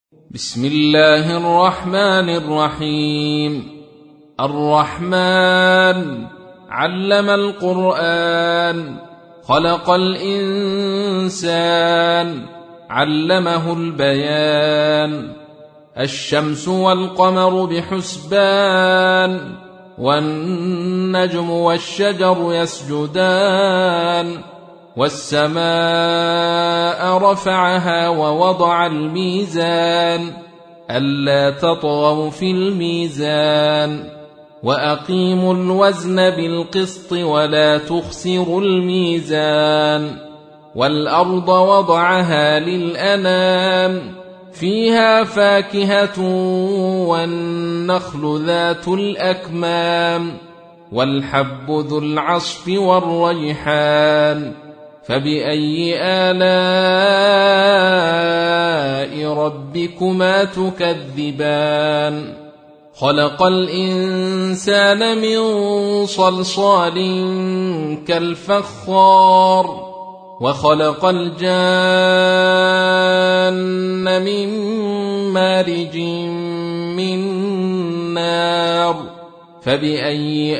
بسم الله الرحمن الرحيم. الرحمن علم القرآن، خلق الإنسان، علمه البيان. الشمس والقمر بحسبان، والنجم والشجر يسجدان. والسماء رفعها ووضع الميزان، ألا تطغوا في الميزان. وأقيموا الوزن بالقسط ولا تخسروا الميزان. والأرض وضعها للأنام، فيها فاكهة والنخل ذات الأكمام، والحب ذو العصف والريحان. فبأي آلاء ربكما تكذبان؟ خلق الإنسان من صلصال كالفخار، وخلق الجان من مارج من نار. فبأي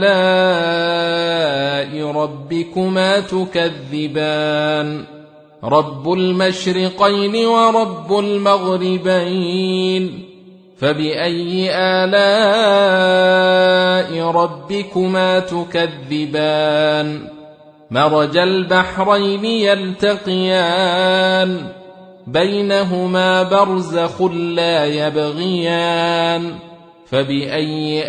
آلاء ربكما تكذبان؟ رب المشرقين ورب المغربين. فبأي آلاء ربكما تكذبان؟ مرج البحرين يلتقيان، بينهما برزخ لا يبغيان. فبأي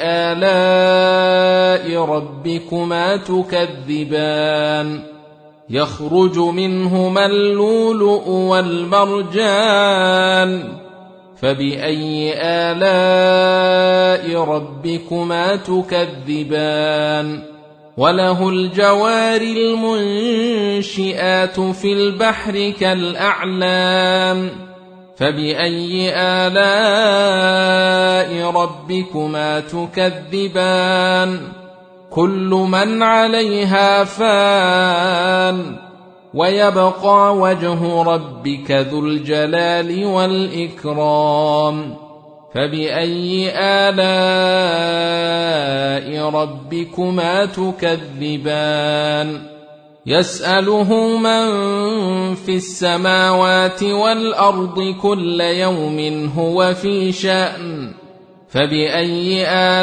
آلاء ربكما تكذبان؟ يخرج منهما اللؤلؤ والمرجان. فبأي آلاء ربكما تكذبان؟ وله الجوار المنشئات في البحر كالأعلام. فبأي آلاء ربكما تكذبان؟ كل من عليها فان، ويبقى وجه ربك ذو الجلال والإكرام. فبأي آلاء ربكما تكذبان؟ يسأله من في السماوات والأرض كل يوم هو في شأن. فبأي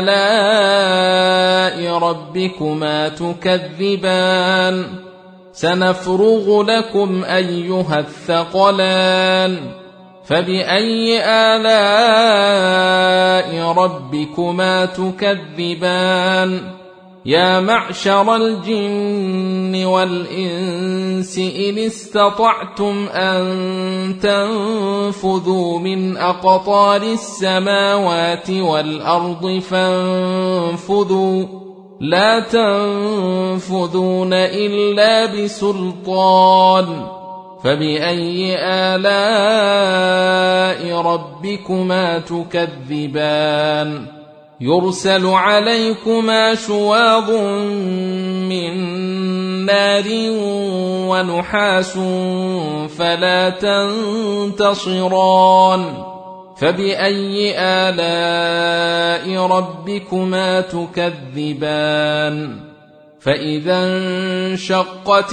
آلاء ربكما تكذبان؟ سنفرغ لكم أيها الثقلان. فبأي آلاء ربكما تكذبان؟ يا معشر الجن والإنس إن استطعتم أن تنفذوا من أقطار السماوات والأرض فانفذوا، لا تنفذون إلا بسلطان. فبأي آلاء ربكما تكذبان؟ يرسل عليكما شواظ من نار ونحاس فلا تنتصران. فبأي آلاء ربكما تكذبان؟ فإذا انشقت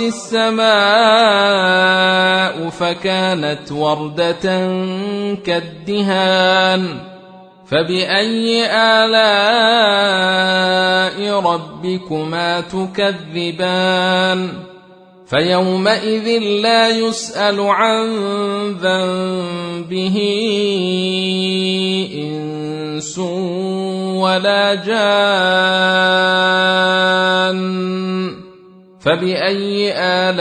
السماء فكانت وردة كالدهان. فبأي آلاء ربكما تكذبان؟ فيومئذ لا يسأل عن ذنبه إنس ولا جان. فبأي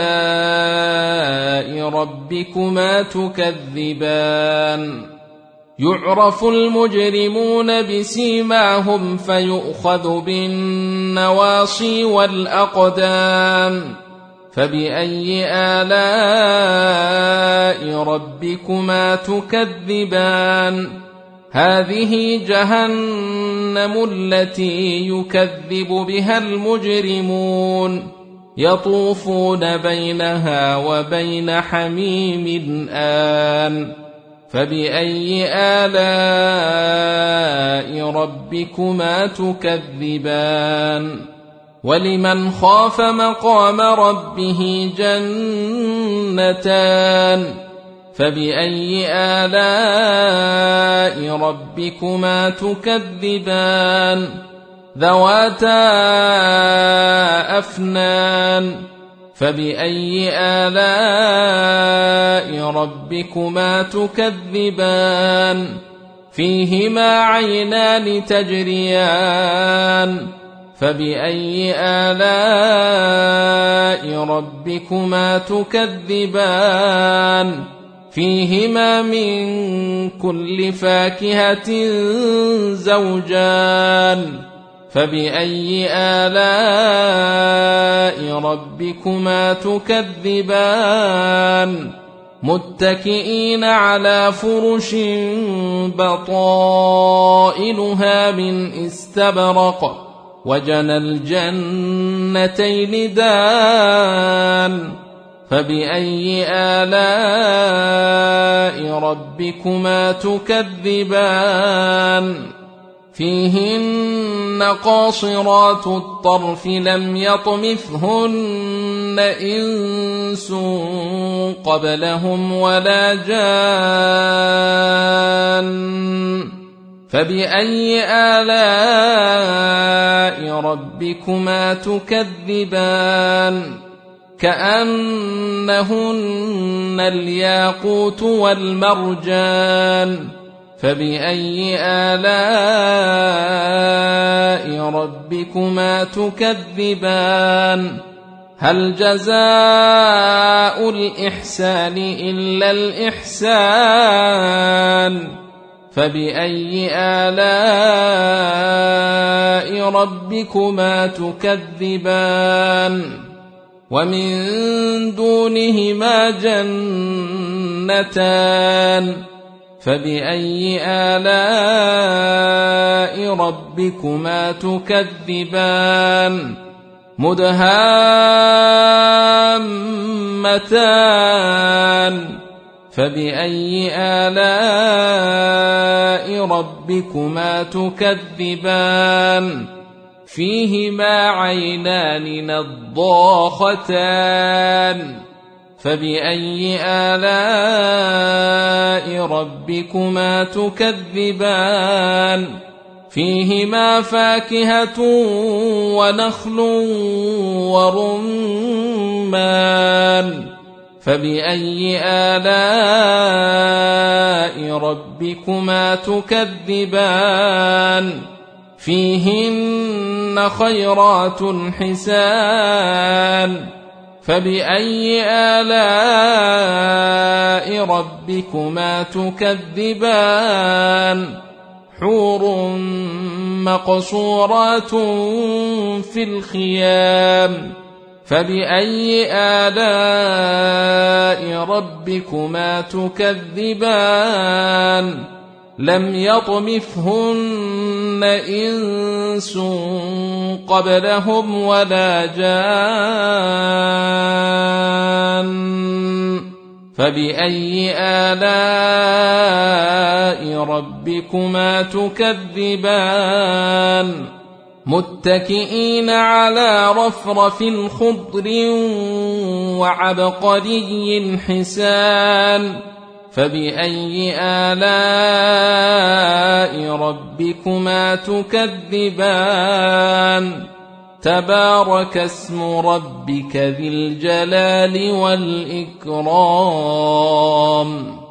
آلاء ربكما تكذبان؟ يعرف المجرمون بسيماهم فيؤخذ بالنواصي والأقدام. فبأي آلاء ربكما تكذبان؟ هذه جهنم التي يكذب بها المجرمون، يطوفون بينها وبين حميم آن. فبأي آلاء ربكما تكذبان ولمن خاف مقام ربه جنتان فبأي آلاء ربكما تكذبان ذواتا أفنان فبأي آلاء ربكما تكذبان فيهما عينان تجريان فبأي آلاء ربكما تكذبان فيهما من كل فاكهة زوجان فبأي آلاء ربكما تكذبان متكئين على فرش بطائنها من استبرق وجنى الجنتين دان فبأي آلاء ربكما تكذبان فيهن قاصرات الطرف لم يطمثهن إنس قبلهم ولا جان فبأي آلاء ربكما تكذبان كأنهن الياقوت والمرجان فبأي آلاء ربكما تكذبان هل جزاء الإحسان إلا الإحسان فبأي آلاء ربكما تكذبان ومن دونهما جنتان فبأي آلاء ربكما تكذبان مدهامتان فبأي آلاء ربكما تكذبان فيهما عينان نضاختان فبأي آلاء ربكما تكذبان فيهما فاكهة ونخل ورمان فبأي آلاء ربكما تكذبان فيهن خيرات حسان فبأي آلاء ربكما تكذبان حور مقصورات في الخيام فبأي آلاء ربكما تكذبان لم يطمثهن إنس قبلهم ولا جان فبأي آلاء ربكما تكذبان متكئين على رفرف خضر وعبقري حسان فبأي آلاء ربكما تكذبان تبارك اسم ربك ذي الجلال والإكرام